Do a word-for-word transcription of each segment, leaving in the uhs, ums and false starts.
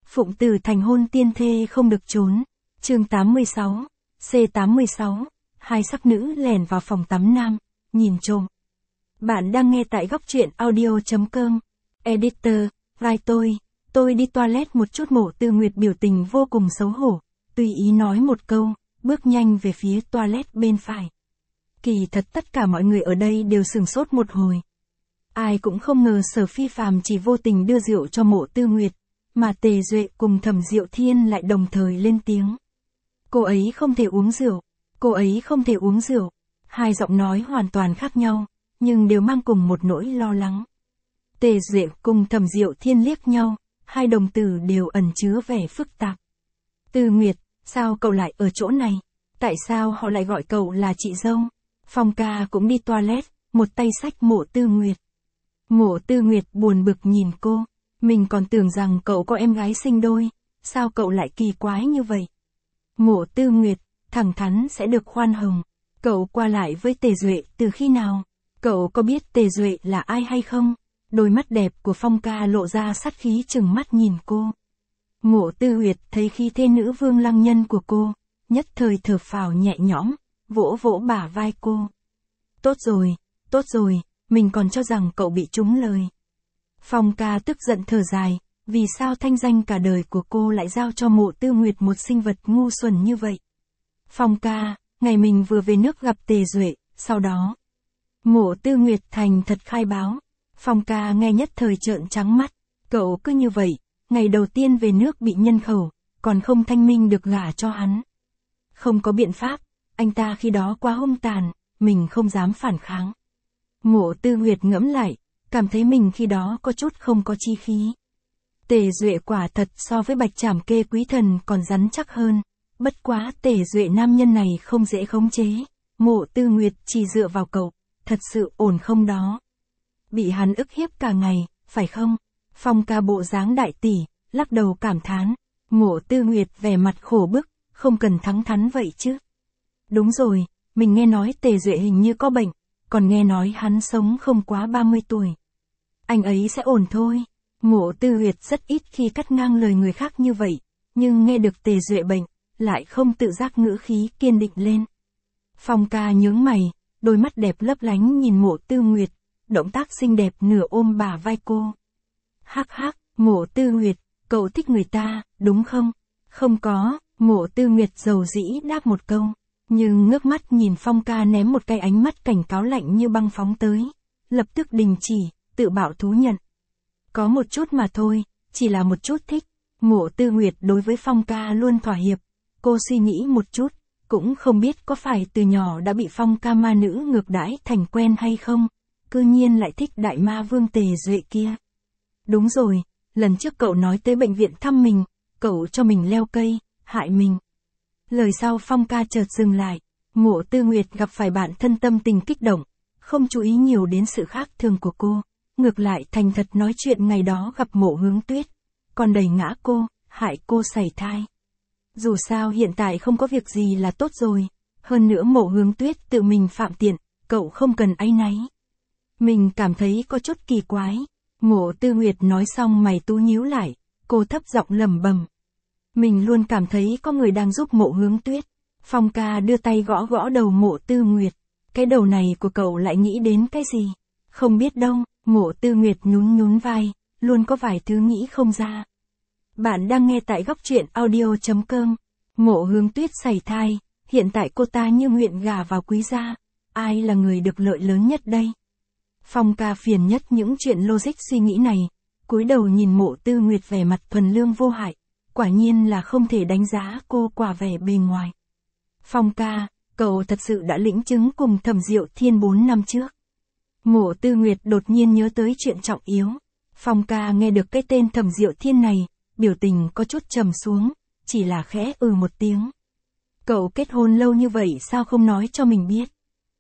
Phụng tử thành hôn tiên thê không được trốn. Chương tám mươi sáu, C tám mươi sáu, hai sắc nữ lẻn vào phòng tắm nam, nhìn trộm. Bạn đang nghe tại góc truyện audio.com. Editor, vai tôi, tôi đi toilet một chút. Mộ Tư Nguyệt biểu tình vô cùng xấu hổ, tùy ý nói một câu, bước nhanh về phía toilet bên phải. Kỳ thật tất cả mọi người ở đây đều sửng sốt một hồi. Ai cũng không ngờ Sở Phi Phàm chỉ vô tình đưa rượu cho Mộ Tư Nguyệt, mà Tề Duệ cùng Thẩm Diệu Thiên lại đồng thời lên tiếng. Cô ấy không thể uống rượu, cô ấy không thể uống rượu. Hai giọng nói hoàn toàn khác nhau, nhưng đều mang cùng một nỗi lo lắng. Tề Duệ cùng Thẩm Diệu Thiên liếc nhau, hai đồng tử đều ẩn chứa vẻ phức tạp. Tư Nguyệt, sao cậu lại ở chỗ này? Tại sao họ lại gọi cậu là chị dâu? Phong ca cũng đi toilet, một tay xách Mộ Tư Nguyệt. Mộ Tư Nguyệt buồn bực nhìn cô, mình còn tưởng rằng cậu có em gái sinh đôi, sao cậu lại kỳ quái như vậy? Mộ Tư Nguyệt, thẳng thắn sẽ được khoan hồng. Cậu qua lại với Tề Duệ từ khi nào? Cậu có biết Tề Duệ là ai hay không? Đôi mắt đẹp của Phong ca lộ ra sát khí chừng mắt nhìn cô. Mộ Tư Nguyệt thấy khí thế nữ vương lăng nhân của cô, nhất thời thở phào nhẹ nhõm, vỗ vỗ bả vai cô. Tốt rồi, tốt rồi, mình còn cho rằng cậu bị trúng lời. Phong ca tức giận thở dài, vì sao thanh danh cả đời của cô lại giao cho Mộ Tư Nguyệt một sinh vật ngu xuẩn như vậy? Phong ca, ngày mình vừa về nước gặp Tề Duệ, sau đó. Mộ Tư Nguyệt thành thật khai báo. Phong ca nghe nhất thời trợn trắng mắt, cậu cứ như vậy, ngày đầu tiên về nước bị nhân khẩu, còn không thanh minh được gả cho hắn. Không có biện pháp, anh ta khi đó quá hung tàn, mình không dám phản kháng. Mộ Tư Nguyệt ngẫm lại, cảm thấy mình khi đó có chút không có chi khí. Tề Duệ quả thật so với Bạch Trảm Kê Quý Thần còn rắn chắc hơn, bất quá Tề Duệ nam nhân này không dễ khống chế. Mộ Tư Nguyệt chỉ dựa vào cậu, thật sự ổn không đó? Bị hắn ức hiếp cả ngày, phải không? Phong ca bộ dáng đại tỷ, lắc đầu cảm thán. Mộ Tư Nguyệt vẻ mặt khổ bức, không cần thẳng thắn vậy chứ. Đúng rồi, mình nghe nói Tề Duệ hình như có bệnh, còn nghe nói hắn sống không quá ba mươi tuổi. Anh ấy sẽ ổn thôi. Mộ Tư Nguyệt rất ít khi cắt ngang lời người khác như vậy, nhưng nghe được Tề Duệ bệnh, lại không tự giác ngữ khí kiên định lên. Phong ca nhướng mày, đôi mắt đẹp lấp lánh nhìn Mộ Tư Nguyệt, động tác xinh đẹp nửa ôm bả vai cô. Hắc hắc, Mộ Tư Nguyệt, cậu thích người ta, đúng không? Không có, Mộ Tư Nguyệt dầu dĩ đáp một câu, nhưng ngước mắt nhìn Phong ca ném một cái ánh mắt cảnh cáo lạnh như băng phóng tới, lập tức đình chỉ, tự bảo thú nhận. Có một chút mà thôi, chỉ là một chút thích. Mộ Tư Nguyệt đối với Phong ca luôn thỏa hiệp, cô suy nghĩ một chút, cũng không biết có phải từ nhỏ đã bị Phong ca ma nữ ngược đãi thành quen hay không, cư nhiên lại thích đại ma vương Tề Duệ kia. Đúng rồi, lần trước cậu nói tới bệnh viện thăm mình, cậu cho mình leo cây, hại mình. Lời sau Phong ca chợt dừng lại, Mộ Tư Nguyệt gặp phải bản thân tâm tình kích động, không chú ý nhiều đến sự khác thường của cô, ngược lại thành thật nói chuyện ngày đó gặp Mộ Hướng Tuyết, còn đẩy ngã cô, hại cô sảy thai. Dù sao hiện tại không có việc gì là tốt rồi, hơn nữa Mộ Hướng Tuyết tự mình phạm tiện, cậu không cần áy náy. Mình cảm thấy có chút kỳ quái. Mộ Tư Nguyệt nói xong mày tú nhíu lại, cô thấp giọng lẩm bẩm. Mình luôn cảm thấy có người đang giúp Mộ Hướng Tuyết. Phong ca đưa tay gõ gõ đầu Mộ Tư Nguyệt. Cái đầu này của cậu lại nghĩ đến cái gì? Không biết đâu, Mộ Tư Nguyệt nhún nhún vai, luôn có vài thứ nghĩ không ra. Bạn đang nghe tại góc truyện audio.com. Mộ Hướng Tuyết sảy thai, hiện tại cô ta như nguyện gả vào quý gia. Ai là người được lợi lớn nhất đây? Phong ca phiền nhất những chuyện logic suy nghĩ này, cúi đầu nhìn Mộ Tư Nguyệt vẻ mặt thuần lương vô hại, quả nhiên là không thể đánh giá cô quả vẻ bề ngoài. Phong ca, cậu thật sự đã lĩnh chứng cùng Thẩm Diệu Thiên bốn năm trước. Mộ Tư Nguyệt đột nhiên nhớ tới chuyện trọng yếu. Phong ca nghe được cái tên Thẩm Diệu Thiên này, biểu tình có chút trầm xuống, chỉ là khẽ ừ một tiếng. Cậu kết hôn lâu như vậy sao không nói cho mình biết?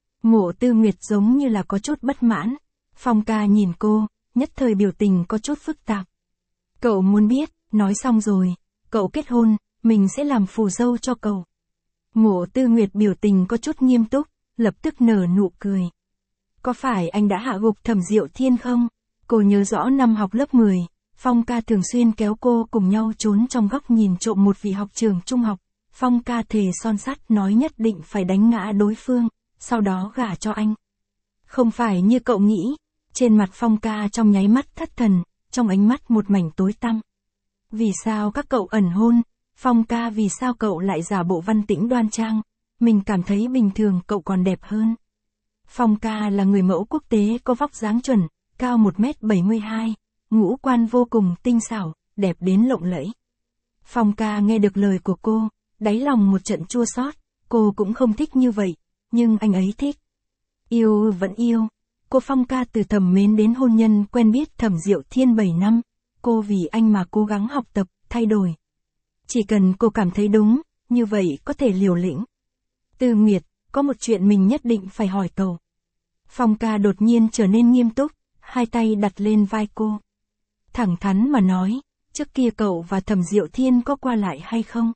Mộ Tư Nguyệt giống như là có chút bất mãn. Phong ca nhìn cô, nhất thời biểu tình có chút phức tạp. Cậu muốn biết, nói xong rồi, cậu kết hôn, mình sẽ làm phù dâu cho cậu. Mộ Tư Nguyệt biểu tình có chút nghiêm túc, lập tức nở nụ cười. Có phải anh đã hạ gục Thẩm Diệu Thiên không? Cô nhớ rõ năm học lớp mười, Phong ca thường xuyên kéo cô cùng nhau trốn trong góc nhìn trộm một vị học trường trung học. Phong ca thề son sắt nói nhất định phải đánh ngã đối phương, sau đó gả cho anh. Không phải như cậu nghĩ, trên mặt Phong ca trong nháy mắt thất thần, trong ánh mắt một mảnh tối tăm. Vì sao các cậu ẩn hôn? Phong ca vì sao cậu lại giả bộ văn tĩnh đoan trang? Mình cảm thấy bình thường cậu còn đẹp hơn. Phong ca là người mẫu quốc tế có vóc dáng chuẩn, cao một mét bảy mươi hai, ngũ quan vô cùng tinh xảo, đẹp đến lộng lẫy. Phong ca nghe được lời của cô, đáy lòng một trận chua xót, cô cũng không thích như vậy, nhưng anh ấy thích. Yêu vẫn yêu. Cô Phong ca từ thầm mến đến hôn nhân quen biết Thẩm Diệu Thiên bảy năm, cô vì anh mà cố gắng học tập, thay đổi. Chỉ cần cô cảm thấy đúng, như vậy có thể liều lĩnh. Tư Nguyệt, có một chuyện mình nhất định phải hỏi cậu. Phong ca đột nhiên trở nên nghiêm túc, hai tay đặt lên vai cô. Thẳng thắn mà nói, trước kia cậu và Thẩm Diệu Thiên có qua lại hay không?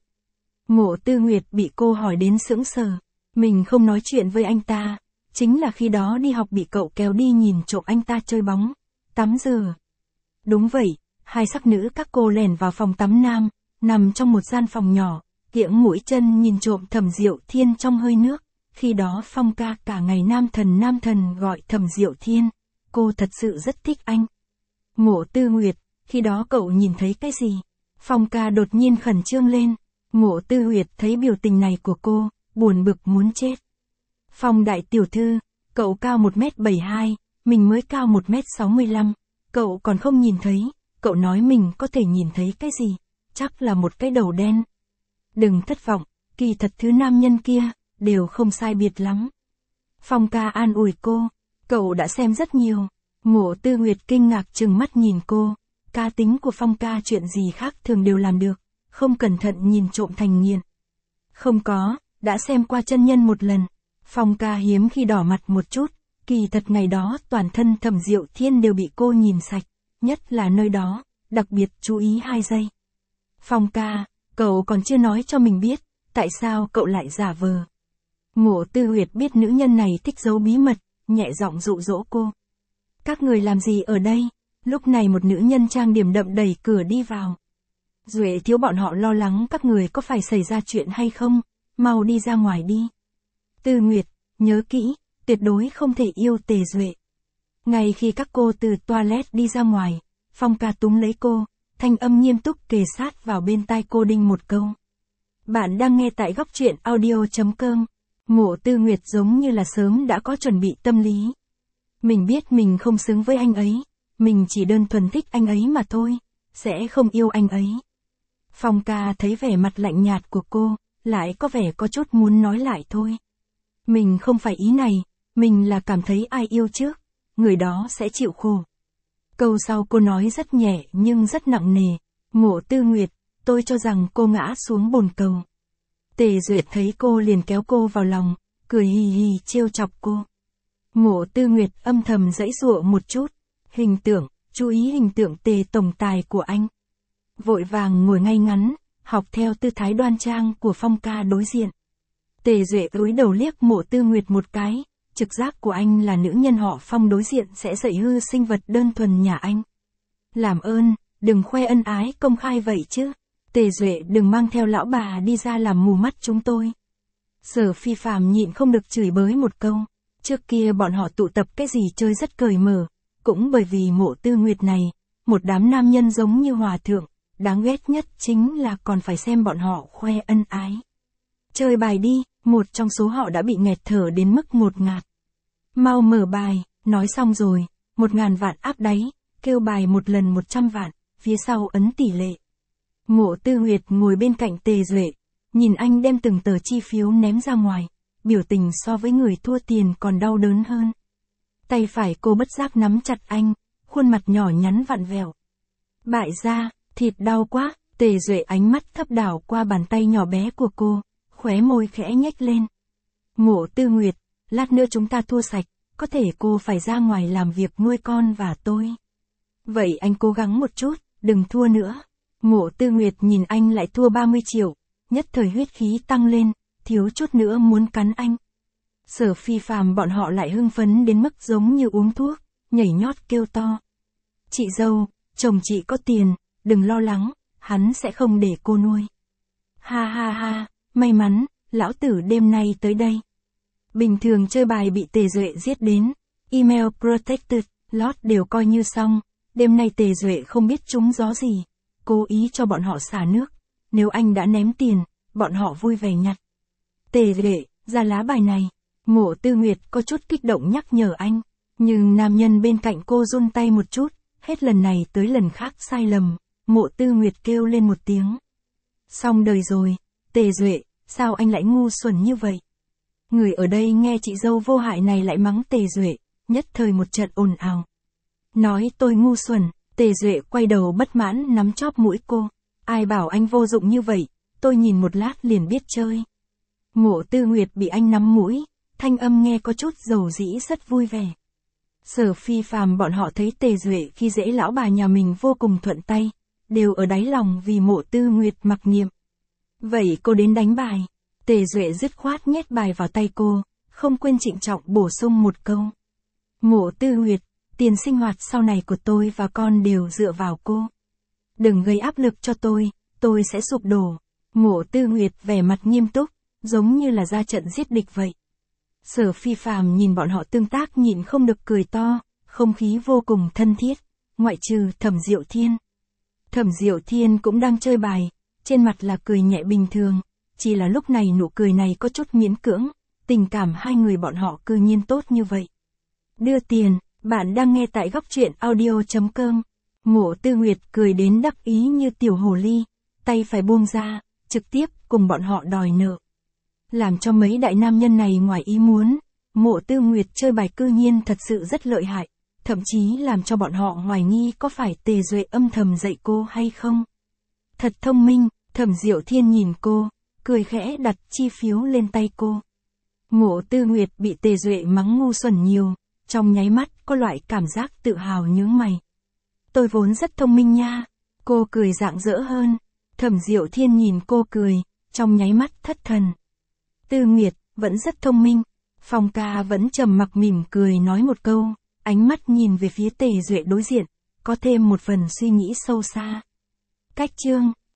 Mộ Tư Nguyệt bị cô hỏi đến sững sờ. Mình không nói chuyện với anh ta, chính là khi đó đi học bị cậu kéo đi nhìn trộm anh ta chơi bóng, tắm rửa. Đúng vậy, hai sắc nữ các cô lẻn vào phòng tắm nam, nằm trong một gian phòng nhỏ, kiễng mũi chân nhìn trộm Thẩm Diệu Thiên trong hơi nước. Khi đó Phong ca cả ngày nam thần nam thần gọi Thẩm Diệu Thiên, cô thật sự rất thích anh. Mộ Tư Nguyệt, khi đó cậu nhìn thấy cái gì? Phong ca đột nhiên khẩn trương lên. Mộ Tư Nguyệt thấy biểu tình này của cô, buồn bực muốn chết. Phong đại tiểu thư, cậu cao một mét bảy mươi hai, mình mới cao một mét sáu mươi lăm, cậu còn không nhìn thấy, cậu nói mình có thể nhìn thấy cái gì? Chắc là một cái đầu đen. Đừng thất vọng, kỳ thật thứ nam nhân kia, đều không sai biệt lắm. Phong ca an ủi cô, cậu đã xem rất nhiều. Mộ Tư Nguyệt kinh ngạc trừng mắt nhìn cô, cá tính của Phong ca chuyện gì khác thường đều làm được, không cẩn thận nhìn trộm thành nghiện. Không có, đã xem qua chân nhân một lần. Phong ca hiếm khi đỏ mặt một chút, kỳ thật ngày đó toàn thân Thẩm Diệu Thiên đều bị cô nhìn sạch, nhất là nơi đó, đặc biệt chú ý hai giây. Phong ca, cậu còn chưa nói cho mình biết, tại sao cậu lại giả vờ. Mộ Tư Nguyệt biết nữ nhân này thích giấu bí mật, nhẹ giọng dụ dỗ cô. Các người làm gì ở đây? Lúc này một nữ nhân trang điểm đậm đẩy cửa đi vào. Duệ thiếu bọn họ lo lắng các người có phải xảy ra chuyện hay không, mau đi ra ngoài đi. Tư Nguyệt, nhớ kỹ, tuyệt đối không thể yêu Tề Duệ. Ngay khi các cô từ toilet đi ra ngoài, Phong ca túm lấy cô, thanh âm nghiêm túc kề sát vào bên tai cô đinh một câu. Bạn đang nghe tại góc truyện audio chấm com. Mộ Tư Nguyệt giống như là sớm đã có chuẩn bị tâm lý. Mình biết mình không xứng với anh ấy, mình chỉ đơn thuần thích anh ấy mà thôi, sẽ không yêu anh ấy. Phong ca thấy vẻ mặt lạnh nhạt của cô, lại có vẻ có chút muốn nói lại thôi. Mình không phải ý này, mình là cảm thấy ai yêu trước, người đó sẽ chịu khổ. Câu sau cô nói rất nhẹ nhưng rất nặng nề. Mộ Tư Nguyệt, tôi cho rằng cô ngã xuống bồn cầu. Tề Duyệt thấy cô liền kéo cô vào lòng, cười hì hì trêu chọc cô. Mộ Tư Nguyệt âm thầm giãy giụa một chút. Hình tượng, chú ý hình tượng Tề tổng tài của anh. Vội vàng ngồi ngay ngắn, học theo tư thái đoan trang của Phong ca đối diện. Tề Duệ cúi đầu liếc Mộ Tư Nguyệt một cái, trực giác của anh là nữ nhân họ Phong đối diện sẽ dạy hư sinh vật đơn thuần nhà anh. Làm ơn, đừng khoe ân ái công khai vậy chứ. Tề Duệ đừng mang theo lão bà đi ra làm mù mắt chúng tôi. Sở Phi Phàm nhịn không được chửi bới một câu. Trước kia bọn họ tụ tập cái gì chơi rất cởi mở, cũng bởi vì Mộ Tư Nguyệt này, một đám nam nhân giống như hòa thượng, đáng ghét nhất chính là còn phải xem bọn họ khoe ân ái. Chơi bài đi, một trong số họ đã bị nghẹt thở đến mức ngột ngạt. Mau mở bài, nói xong rồi, một ngàn vạn áp đáy, kêu bài một lần một trăm vạn, phía sau ấn tỷ lệ. Mộ Tư Nguyệt ngồi bên cạnh Tề Duệ, nhìn anh đem từng tờ chi phiếu ném ra ngoài, biểu tình so với người thua tiền còn đau đớn hơn. Tay phải cô bất giác nắm chặt anh, khuôn mặt nhỏ nhắn vặn vẹo. Bại gia, thịt đau quá. Tề Duệ ánh mắt thấp đảo qua bàn tay nhỏ bé của cô, khóe môi khẽ nhếch lên. Mộ Tư Nguyệt, lát nữa chúng ta thua sạch, có thể cô phải ra ngoài làm việc nuôi con và tôi. Vậy anh cố gắng một chút, đừng thua nữa. Mộ Tư Nguyệt nhìn anh lại thua ba mươi triệu, nhất thời huyết khí tăng lên, thiếu chút nữa muốn cắn anh. Sở Phi Phàm bọn họ lại hưng phấn đến mức giống như uống thuốc, nhảy nhót kêu to. Chị dâu, chồng chị có tiền, đừng lo lắng, hắn sẽ không để cô nuôi. Ha ha ha, may mắn, lão tử đêm nay tới đây. Bình thường chơi bài bị Tề Duệ giết đến, email protected, lót đều coi như xong, đêm nay Tề Duệ không biết trúng gió gì, cố ý cho bọn họ xả nước, nếu anh đã ném tiền, bọn họ vui vẻ nhặt. Tề Duệ, ra lá bài này, Mộ Tư Nguyệt có chút kích động nhắc nhở anh, nhưng nam nhân bên cạnh cô run tay một chút, hết lần này tới lần khác sai lầm, Mộ Tư Nguyệt kêu lên một tiếng. Xong đời rồi, Tề Duệ, sao anh lại ngu xuẩn như vậy? Người ở đây nghe chị dâu vô hại này lại mắng Tề Duệ, nhất thời một trận ồn ào. Nói tôi ngu xuẩn, Tề Duệ quay đầu bất mãn nắm chóp mũi cô. Ai bảo anh vô dụng như vậy, tôi nhìn một lát liền biết chơi. Mộ Tư Nguyệt bị anh nắm mũi, thanh âm nghe có chút dầu dĩ rất vui vẻ. Sở Phi Phàm bọn họ thấy Tề Duệ khi dễ lão bà nhà mình vô cùng thuận tay, đều ở đáy lòng vì Mộ Tư Nguyệt mặc niệm. Vậy cô đến đánh bài. Tề Duệ dứt khoát nhét bài vào tay cô, không quên trịnh trọng bổ sung một câu. Mộ Tư Nguyệt, tiền sinh hoạt sau này của tôi và con đều dựa vào cô. Đừng gây áp lực cho tôi, tôi sẽ sụp đổ. Mộ Tư Nguyệt vẻ mặt nghiêm túc, giống như là ra trận giết địch vậy. Sở Phi Phàm nhìn bọn họ tương tác nhịn không được cười to, không khí vô cùng thân thiết, ngoại trừ Thẩm Diệu Thiên. Thẩm Diệu Thiên cũng đang chơi bài, trên mặt là cười nhẹ bình thường, chỉ là lúc này nụ cười này có chút miễn cưỡng, tình cảm hai người bọn họ cư nhiên tốt như vậy. Đưa tiền, bạn đang nghe tại góc truyện audio chấm com. Mộ Tư Nguyệt cười đến đắc ý như tiểu hồ ly, tay phải buông ra, trực tiếp cùng bọn họ đòi nợ. Làm cho mấy đại nam nhân này ngoài ý muốn, Mộ Tư Nguyệt chơi bài cư nhiên thật sự rất lợi hại, thậm chí làm cho bọn họ hoài nghi có phải Tề Duệ âm thầm dạy cô hay không. Thật thông minh, Thẩm Diệu Thiên nhìn cô, cười khẽ đặt chi phiếu lên tay cô. Mộ Tư Nguyệt bị Tề Duệ mắng ngu xuẩn nhiều, trong nháy mắt có loại cảm giác tự hào nhướng mày. Tôi vốn rất thông minh nha, cô cười rạng rỡ hơn. Thẩm Diệu Thiên nhìn cô cười, trong nháy mắt thất thần. Tư Nguyệt, vẫn rất thông minh. Phong ca vẫn trầm mặc mỉm cười nói một câu, ánh mắt nhìn về phía Tề Duệ đối diện, có thêm một phần suy nghĩ sâu xa. Cách chương